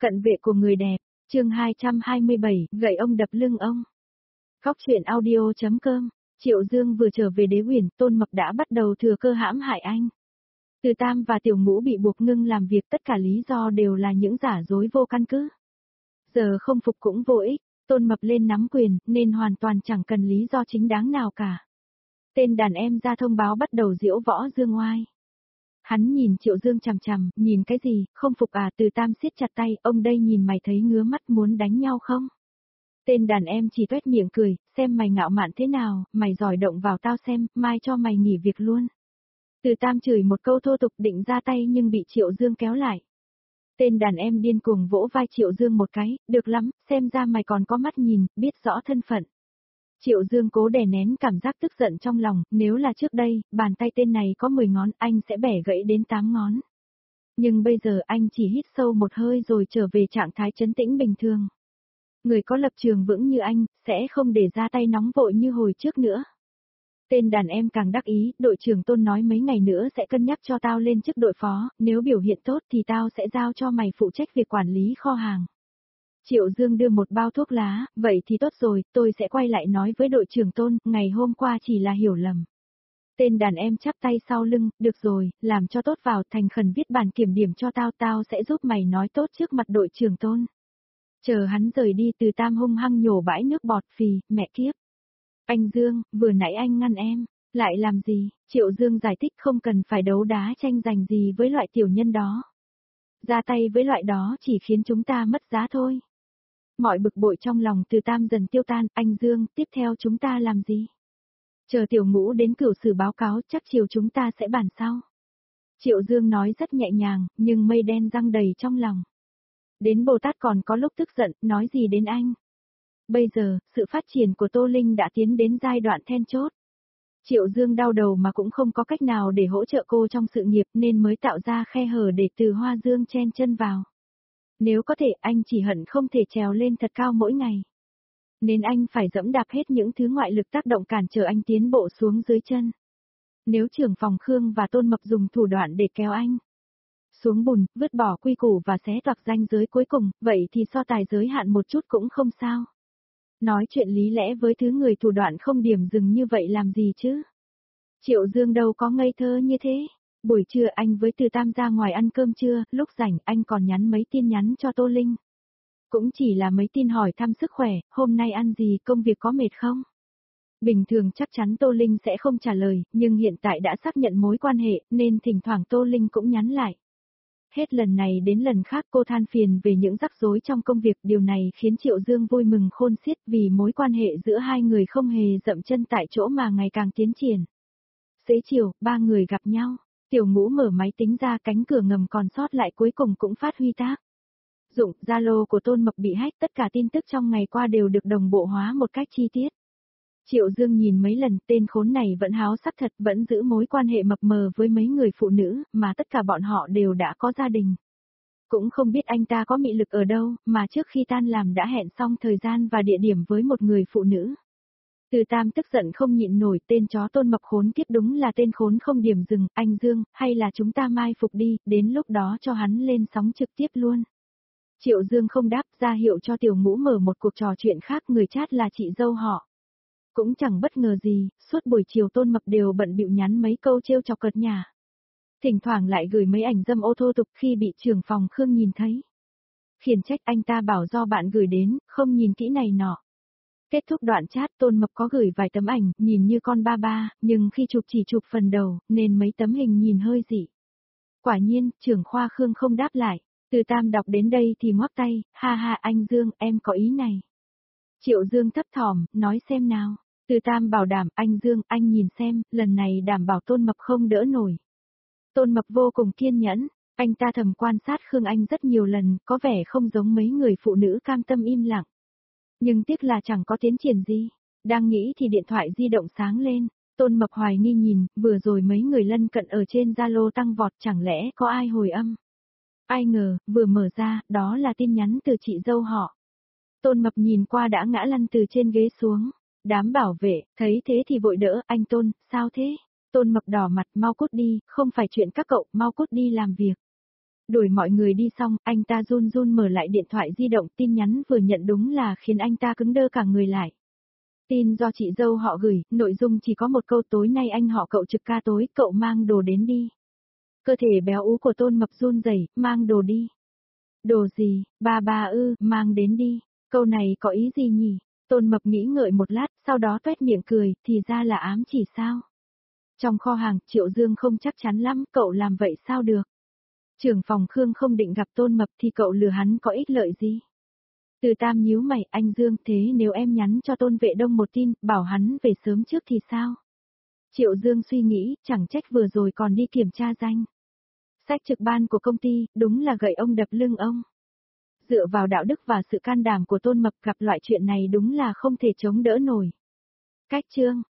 Cận vệ của người đẹp, chương 227, gậy ông đập lưng ông. Góc truyện audio.com, Triệu Dương vừa trở về Đế Uyển, Tôn Mập đã bắt đầu thừa cơ hãm hại anh. Từ Tam và Tiểu Ngũ bị buộc ngưng làm việc, tất cả lý do đều là những giả dối vô căn cứ. Giờ không phục cũng vô ích, Tôn Mập lên nắm quyền, nên hoàn toàn chẳng cần lý do chính đáng nào cả. Tên đàn em ra thông báo bắt đầu diễu võ dương oai. Hắn nhìn Triệu Dương chằm chằm, nhìn cái gì, không phục à? Từ Tam siết chặt tay, ông đây nhìn mày thấy ngứa mắt muốn đánh nhau không? Tên đàn em chỉ tuét miệng cười, xem mày ngạo mạn thế nào, mày giỏi động vào tao xem, mai cho mày nghỉ việc luôn. Từ Tam chửi một câu thô tục định ra tay nhưng bị Triệu Dương kéo lại. Tên đàn em điên cuồng vỗ vai Triệu Dương một cái, được lắm, xem ra mày còn có mắt nhìn, biết rõ thân phận. Triệu Dương cố đè nén cảm giác tức giận trong lòng, nếu là trước đây, bàn tay tên này có 10 ngón, anh sẽ bẻ gãy đến 8 ngón. Nhưng bây giờ anh chỉ hít sâu một hơi rồi trở về trạng thái trấn tĩnh bình thường. Người có lập trường vững như anh, sẽ không để ra tay nóng vội như hồi trước nữa. Tên đàn em càng đắc ý, đội trưởng Tôn nói mấy ngày nữa sẽ cân nhắc cho tao lên chức đội phó, nếu biểu hiện tốt thì tao sẽ giao cho mày phụ trách việc quản lý kho hàng. Triệu Dương đưa một bao thuốc lá, vậy thì tốt rồi, tôi sẽ quay lại nói với đội trưởng Tôn, ngày hôm qua chỉ là hiểu lầm. Tên đàn em chắp tay sau lưng, được rồi, làm cho tốt vào, thành khẩn viết bản kiểm điểm cho tao, tao sẽ giúp mày nói tốt trước mặt đội trưởng Tôn. Chờ hắn rời đi, Từ Tam hung hăng nhổ bãi nước bọt, phì, mẹ kiếp. Anh Dương, vừa nãy anh ngăn em, lại làm gì? Triệu Dương giải thích không cần phải đấu đá tranh giành gì với loại tiểu nhân đó. Ra tay với loại đó chỉ khiến chúng ta mất giá thôi. Mọi bực bội trong lòng Từ Tam dần tiêu tan, anh Dương, tiếp theo chúng ta làm gì? Chờ Tiểu Ngũ đến cửu xử báo cáo, chắc chiều chúng ta sẽ bàn sau. Triệu Dương nói rất nhẹ nhàng, nhưng mây đen giăng đầy trong lòng. Đến Bồ Tát còn có lúc tức giận, nói gì đến anh? Bây giờ, sự phát triển của Tô Linh đã tiến đến giai đoạn then chốt. Triệu Dương đau đầu mà cũng không có cách nào để hỗ trợ cô trong sự nghiệp nên mới tạo ra khe hở để Từ Hoa Dương chen chân vào. Nếu có thể anh chỉ hận không thể trèo lên thật cao mỗi ngày. Nên anh phải dẫm đạp hết những thứ ngoại lực tác động cản trở anh tiến bộ xuống dưới chân. Nếu trưởng phòng Khương và Tôn Mập dùng thủ đoạn để kéo anh xuống bùn, vứt bỏ quy củ và xé toạc ranh giới cuối cùng, vậy thì so tài giới hạn một chút cũng không sao. Nói chuyện lý lẽ với thứ người thủ đoạn không điểm dừng như vậy làm gì chứ? Triệu Dương đâu có ngây thơ như thế. Buổi trưa anh với Từ Tam ra ngoài ăn cơm trưa, lúc rảnh anh còn nhắn mấy tin nhắn cho Tô Linh. Cũng chỉ là mấy tin hỏi thăm sức khỏe, hôm nay ăn gì, công việc có mệt không? Bình thường chắc chắn Tô Linh sẽ không trả lời, nhưng hiện tại đã xác nhận mối quan hệ, nên thỉnh thoảng Tô Linh cũng nhắn lại. Hết lần này đến lần khác cô than phiền về những rắc rối trong công việc, điều này khiến Triệu Dương vui mừng khôn xiết vì mối quan hệ giữa hai người không hề dậm chân tại chỗ mà ngày càng tiến triển. Xế chiều, ba người gặp nhau, Tiểu Ngũ mở máy tính ra, cánh cửa ngầm còn sót lại cuối cùng cũng phát huy tác dụng, Zalo của Tôn Mập bị hack, tất cả tin tức trong ngày qua đều được đồng bộ hóa một cách chi tiết. Triệu Dương nhìn mấy lần, tên khốn này vẫn háo sắc thật, vẫn giữ mối quan hệ mập mờ với mấy người phụ nữ, mà tất cả bọn họ đều đã có gia đình. Cũng không biết anh ta có mị lực ở đâu, mà trước khi tan làm đã hẹn xong thời gian và địa điểm với một người phụ nữ. Từ Tam tức giận không nhịn nổi, tên chó Tôn Mập khốn kiếp đúng là tên khốn không điểm dừng, anh Dương, hay là chúng ta mai phục đi, đến lúc đó cho hắn lên sóng trực tiếp luôn. Triệu Dương không đáp, ra hiệu cho Tiểu Ngũ mở một cuộc trò chuyện khác, người chat là chị dâu họ. Cũng chẳng bất ngờ gì, suốt buổi chiều Tôn Mập đều bận bịu nhắn mấy câu trêu chọc cợt nhả. Thỉnh thoảng lại gửi mấy ảnh dâm ô thô tục khi bị trưởng phòng Khương nhìn thấy. Khiển trách anh ta bảo do bạn gửi đến, không nhìn kỹ này nọ. Kết thúc đoạn chat, Tôn Mập có gửi vài tấm ảnh, nhìn như con ba ba, nhưng khi chụp chỉ chụp phần đầu, nên mấy tấm hình nhìn hơi dị. Quả nhiên, trưởng khoa Khương không đáp lại. Từ Tam đọc đến đây thì ngoắc tay, ha ha anh Dương, em có ý này. Triệu Dương thấp thỏm, nói xem nào. Từ Tam bảo đảm, anh Dương, anh nhìn xem, lần này đảm bảo Tôn Mập không đỡ nổi. Tôn Mập vô cùng kiên nhẫn, anh ta thầm quan sát Khương Anh rất nhiều lần, có vẻ không giống mấy người phụ nữ cam tâm im lặng. Nhưng tiếc là chẳng có tiến triển gì. Đang nghĩ thì điện thoại di động sáng lên, Tôn Mập hoài nghi nhìn, vừa rồi mấy người lân cận ở trên Zalo tăng vọt, chẳng lẽ có ai hồi âm. Ai ngờ, vừa mở ra, đó là tin nhắn từ chị dâu họ. Tôn Mập nhìn qua đã ngã lăn từ trên ghế xuống. Đám bảo vệ, thấy thế thì vội đỡ, anh Tôn, sao thế? Tôn Mập đỏ mặt, mau cút đi, không phải chuyện các cậu, mau cút đi làm việc. Đuổi mọi người đi xong, anh ta run run mở lại điện thoại di động, tin nhắn vừa nhận đúng là khiến anh ta cứng đơ cả người lại. Tin do chị dâu họ gửi, nội dung chỉ có một câu: tối nay anh họ cậu trực ca tối, cậu mang đồ đến đi. Cơ thể béo ú của Tôn Mập run rẩy, mang đồ đi. Đồ gì, ba mang đến đi. Câu này có ý gì nhỉ? Tôn Mập nghĩ ngợi một lát, sau đó toét miệng cười, thì ra là ám chỉ sao? Trong kho hàng, Triệu Dương không chắc chắn lắm, cậu làm vậy sao được? Trưởng phòng Khương không định gặp Tôn Mập thì cậu lừa hắn có ích lợi gì? Từ Tam nhíu mày, anh Dương, thế nếu em nhắn cho Tôn Vệ Đông một tin, bảo hắn về sớm trước thì sao? Triệu Dương suy nghĩ, chẳng trách vừa rồi còn đi kiểm tra danh sách trực ban của công ty, đúng là gậy ông đập lưng ông. Dựa vào đạo đức và sự can đảm của Tôn Mập, gặp loại chuyện này đúng là không thể chống đỡ nổi. Cách chương